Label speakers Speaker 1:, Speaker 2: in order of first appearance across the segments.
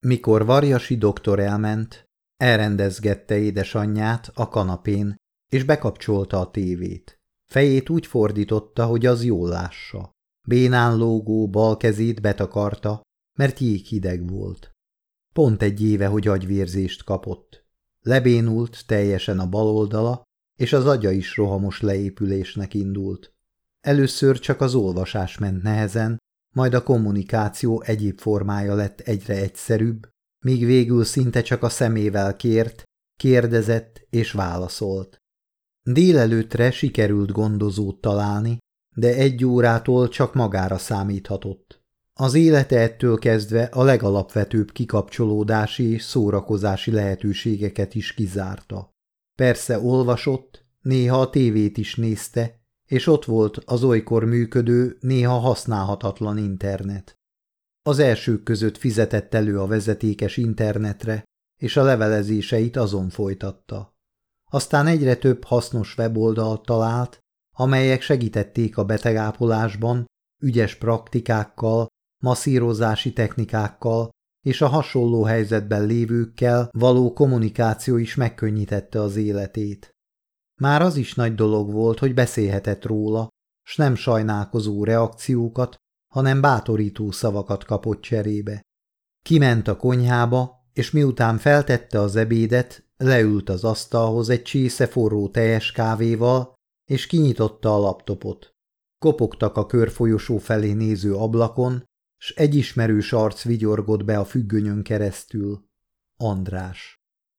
Speaker 1: Mikor Varjasi doktor elment, elrendezgette édesanyját a kanapén, és bekapcsolta a tévét. Fejét úgy fordította, hogy az jól lássa. Bénán lógó bal kezét betakarta, mert jéghideg volt. Pont egy éve, hogy agyvérzést kapott. Lebénult teljesen a bal oldala, és az agya is rohamos leépülésnek indult. Először csak az olvasás ment nehezen, majd a kommunikáció egyéb formája lett egyre egyszerűbb, míg végül szinte csak a szemével kért, kérdezett és válaszolt. Délelőttre sikerült gondozót találni, de 1 órától csak magára számíthatott. Az élete ettől kezdve a legalapvetőbb kikapcsolódási és szórakozási lehetőségeket is kizárta. Persze olvasott, néha a tévét is nézte, és ott volt az olykor működő, néha használhatatlan internet. Az elsők között fizetett elő a vezetékes internetre, és a levelezéseit azon folytatta. Aztán egyre több hasznos weboldalt talált, amelyek segítették a betegápolásban, ügyes praktikákkal, masszírozási technikákkal és a hasonló helyzetben lévőkkel való kommunikáció is megkönnyítette az életét. Már az is nagy dolog volt, hogy beszélhetett róla, s nem sajnálkozó reakciókat, hanem bátorító szavakat kapott cserébe. Kiment a konyhába, és miután feltette az ebédet, leült az asztalhoz egy csésze forró teljes kávéval, és kinyitotta a laptopot. Kopogtak a körfolyosó felé néző ablakon, s egy ismerős arc vigyorgott be a függönyön keresztül. András.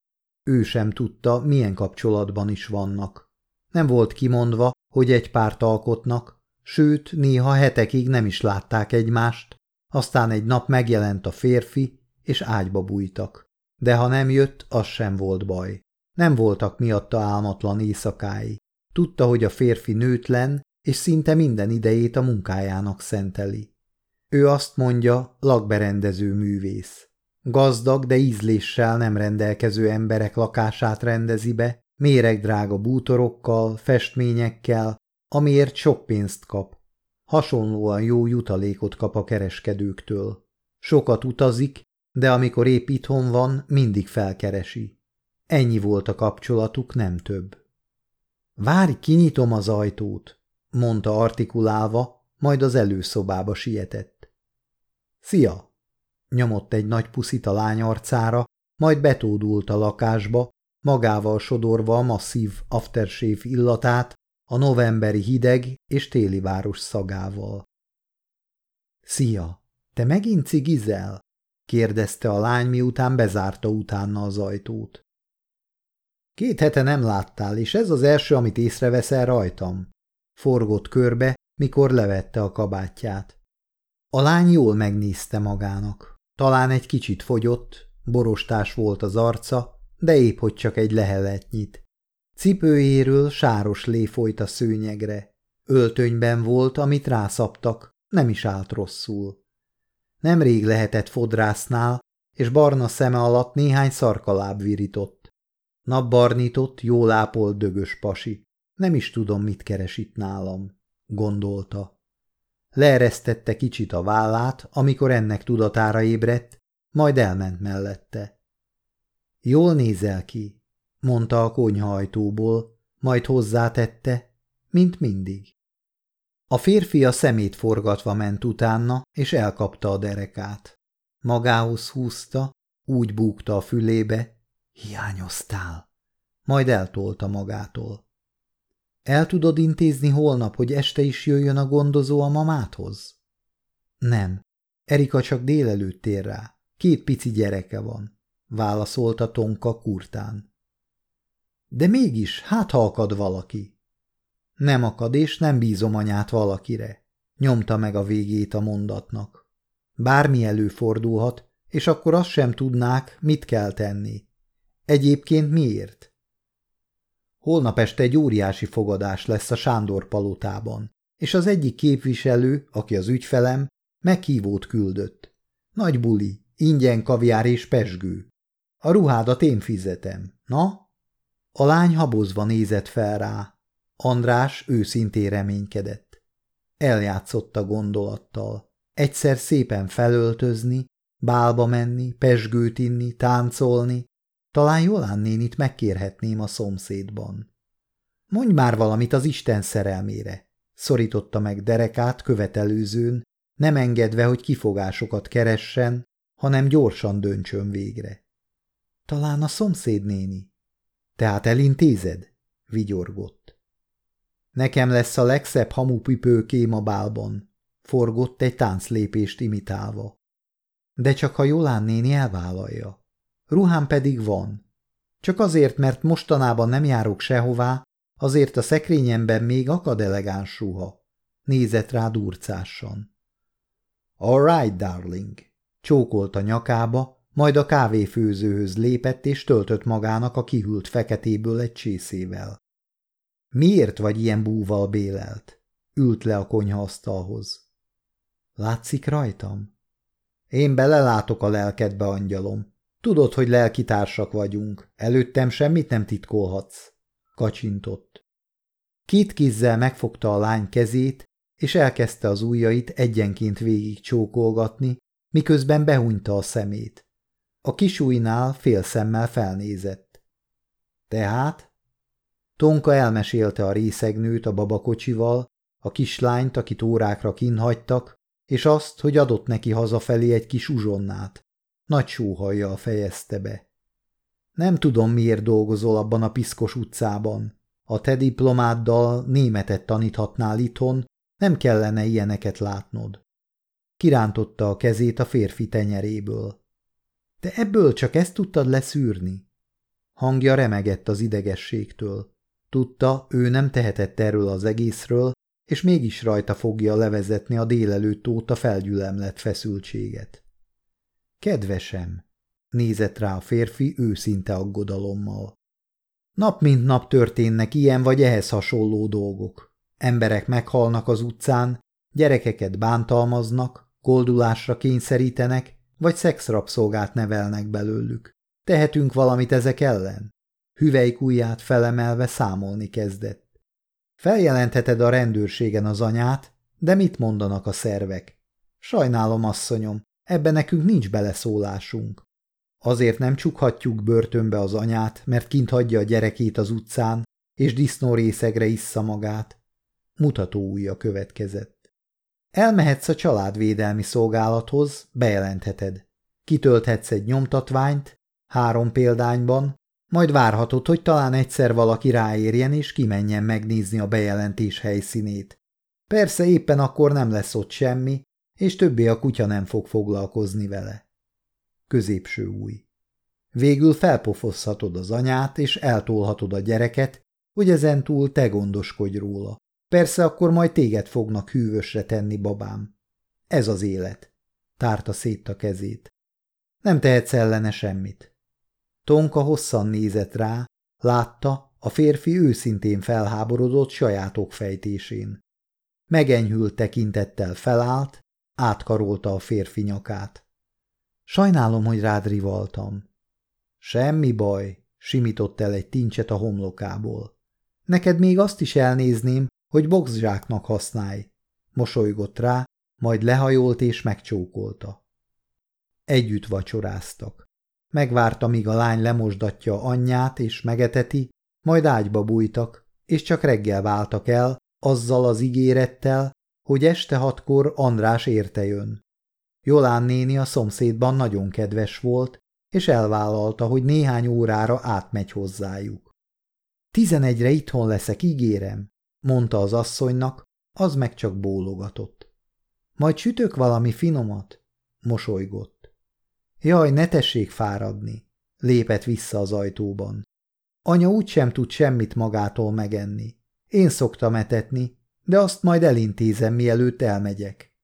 Speaker 1: Ő sem tudta, milyen kapcsolatban is vannak. Nem volt kimondva, hogy egy párt alkotnak, sőt, néha hetekig nem is látták egymást, aztán egy nap megjelent a férfi, és ágyba bújtak. De ha nem jött, az sem volt baj. Nem voltak miatta álmatlan éjszakái. Tudta, hogy a férfi nőtlen, és szinte minden idejét a munkájának szenteli. Ő azt mondja, lakberendező művész. Gazdag, de ízléssel nem rendelkező emberek lakását rendezi be, méregdrága bútorokkal, festményekkel, amiért sok pénzt kap. Hasonlóan jó jutalékot kap a kereskedőktől. Sokat utazik, de amikor épp itthon van, mindig felkeresi. Ennyi volt a kapcsolatuk, nem több. Várj, kinyitom az ajtót, mondta artikulálva, majd az előszobába sietett. Szia! Nyomott egy nagy puszit a lány arcára, majd betódult a lakásba, magával sodorva a masszív aftershave illatát, a novemberi hideg és téli város szagával. Szia! Te megint cigizel? Kérdezte a lány, miután bezárta utána az ajtót. 2 hete nem láttál, és ez az első, amit észreveszel rajtam. Forgott körbe, mikor levette a kabátját. A lány jól megnézte magának. Talán egy kicsit fogyott, borostás volt az arca, de épp hogy csak egy leheletnyit. Cipőjéről sáros lé folyt a szőnyegre. Öltönyben volt, amit rászaptak, nem is állt rosszul. Nemrég lehetett fodrásznál, és barna szeme alatt néhány szarkaláb virított. Napbarnított, jól ápolt dögös pasi. Nem is tudom, mit keres itt nálam, gondolta. Leeresztette kicsit a vállát, amikor ennek tudatára ébredt, majd elment mellette. Jól nézel ki, mondta a konyhaajtóból, majd hozzátette, mint mindig. A férfi a szemét forgatva ment utána, és elkapta a derekát. Magához húzta, úgy búgta a fülébe, hiányoztál, majd eltolta magától. El tudod intézni holnap, hogy este is jöjjön a gondozó a mamádhoz? Nem, Erika csak délelőtt ér rá, 2 pici gyereke van, válaszolta Tonka kurtán. De mégis, hát ha akad valaki. Nem akad, és nem bízom anyát valakire, nyomta meg a végét a mondatnak. Bármi előfordulhat, és akkor azt sem tudnák, mit kell tenni. Egyébként miért? Holnap este egy óriási fogadás lesz a Sándor palotában, és az egyik képviselő, aki az ügyfelem, meghívót küldött. Nagy buli, ingyen kaviár és pezsgő. A ruhádat én fizetem, na? A lány habozva nézett fel rá. András őszintén reménykedett. Eljátszott a gondolattal. Egyszer szépen felöltözni, Bálba menni, pezsgőt inni, táncolni. Talán Jolán nénit megkérhetném a szomszédban. Mondj már valamit az Isten szerelmére, szorította meg derekát követelőzőn, nem engedve, hogy kifogásokat keressen, hanem gyorsan döntsön végre. Talán a szomszédnéni. Tehát elintézed? Vigyorgott. Nekem lesz a legszebb hamupipőkém a bálban, forgott egy tánclépést imitálva. De csak ha Jolán néni elvállalja. Ruhám pedig van. Csak azért, mert mostanában nem járok sehová, azért a szekrényemben még akad elegáns ruha. Nézett rá durcásan. All right, darling. Csókolt a nyakába, majd a kávéfőzőhöz lépett és töltött magának a kihűlt feketéből egy csészével. Miért vagy ilyen búval bélelt? Ült le a konyhaasztalhoz. Látszik rajtam? Én belelátok a lelkedbe, angyalom. Tudod, hogy lelkitársak vagyunk. Előttem semmit nem titkolhatsz. Kacsintott. Két kézzel megfogta a lány kezét, és elkezdte az ujjait egyenként végig csókolgatni, miközben behúnyta a szemét. A kisujjnál félszemmel felnézett. Tehát? Tonka elmesélte a részegnőt a babakocsival, a kislányt, akit órákra kinthagytak, és azt, hogy adott neki hazafelé egy kis uzsonnát. Nagy sóhajjal fejezte be. Nem tudom, miért dolgozol abban a piszkos utcában. A te diplomáddal németet taníthatnál itthon, nem kellene ilyeneket látnod. Kirántotta a kezét a férfi tenyeréből. De ebből csak ezt tudtad leszűrni? Hangja remegett az idegességtől. Tudta, ő nem tehetett erről az egészről, és mégis rajta fogja levezetni a délelőtt óta felgyülemlett feszültséget. Kedvesem, nézett rá a férfi őszinte aggodalommal. Nap mint nap történnek ilyen vagy ehhez hasonló dolgok. Emberek meghalnak az utcán, gyerekeket bántalmaznak, koldulásra kényszerítenek, vagy szexrabszolgát nevelnek belőlük. Tehetünk valamit ezek ellen? Hüvelyk ujját felemelve számolni kezdett. Feljelentheted a rendőrségen az anyát, de mit mondanak a szervek? Sajnálom, asszonyom, ebben nekünk nincs beleszólásunk. Azért nem csukhatjuk börtönbe az anyát, mert kint hagyja a gyerekét az utcán, és disznórészegre issza magát. Mutató ujja következett. Elmehetsz a családvédelmi szolgálathoz, bejelentheted. Kitölthetsz egy nyomtatványt, 3 példányban, majd várhatod, hogy talán egyszer valaki ráérjen és kimenjen megnézni a bejelentés helyszínét. Persze éppen akkor nem lesz ott semmi, és többé a kutya nem fog foglalkozni vele. Középső ujj. Végül felpofozhatod az anyát, és eltolhatod a gyereket, hogy ezentúl te gondoskodj róla. Persze akkor majd téged fognak hűvösre tenni, babám. Ez az élet. Tárta szét a kezét. Nem tehetsz ellene semmit. Tonka hosszan nézett rá, látta, a férfi őszintén felháborodott saját okfejtésén. Megenyhült tekintettel felállt, átkarolta a férfi nyakát. Sajnálom, hogy rád rivaltam. Semmi baj, simított el egy tincset a homlokából. Neked még azt is elnézném, hogy boxzsáknak használj. Mosolygott rá, majd lehajolt és megcsókolta. Együtt vacsoráztak. Megvárta, míg a lány lemosdatja anyját és megeteti, majd ágyba bújtak, és csak reggel váltak el, azzal az ígérettel, hogy este 6-kor András érte jön. Jolán néni a szomszédban nagyon kedves volt, és elvállalta, hogy néhány órára átmegy hozzájuk. 11-re itthon leszek, ígérem, mondta az asszonynak, az meg csak bólogatott. Majd sütök valami finomat? Mosolygott. Jaj, ne tessék fáradni, lépett vissza az ajtóban. Anya úgysem tud semmit magától megenni. Én szoktam etetni, de azt majd elintézem, mielőtt elmegyek.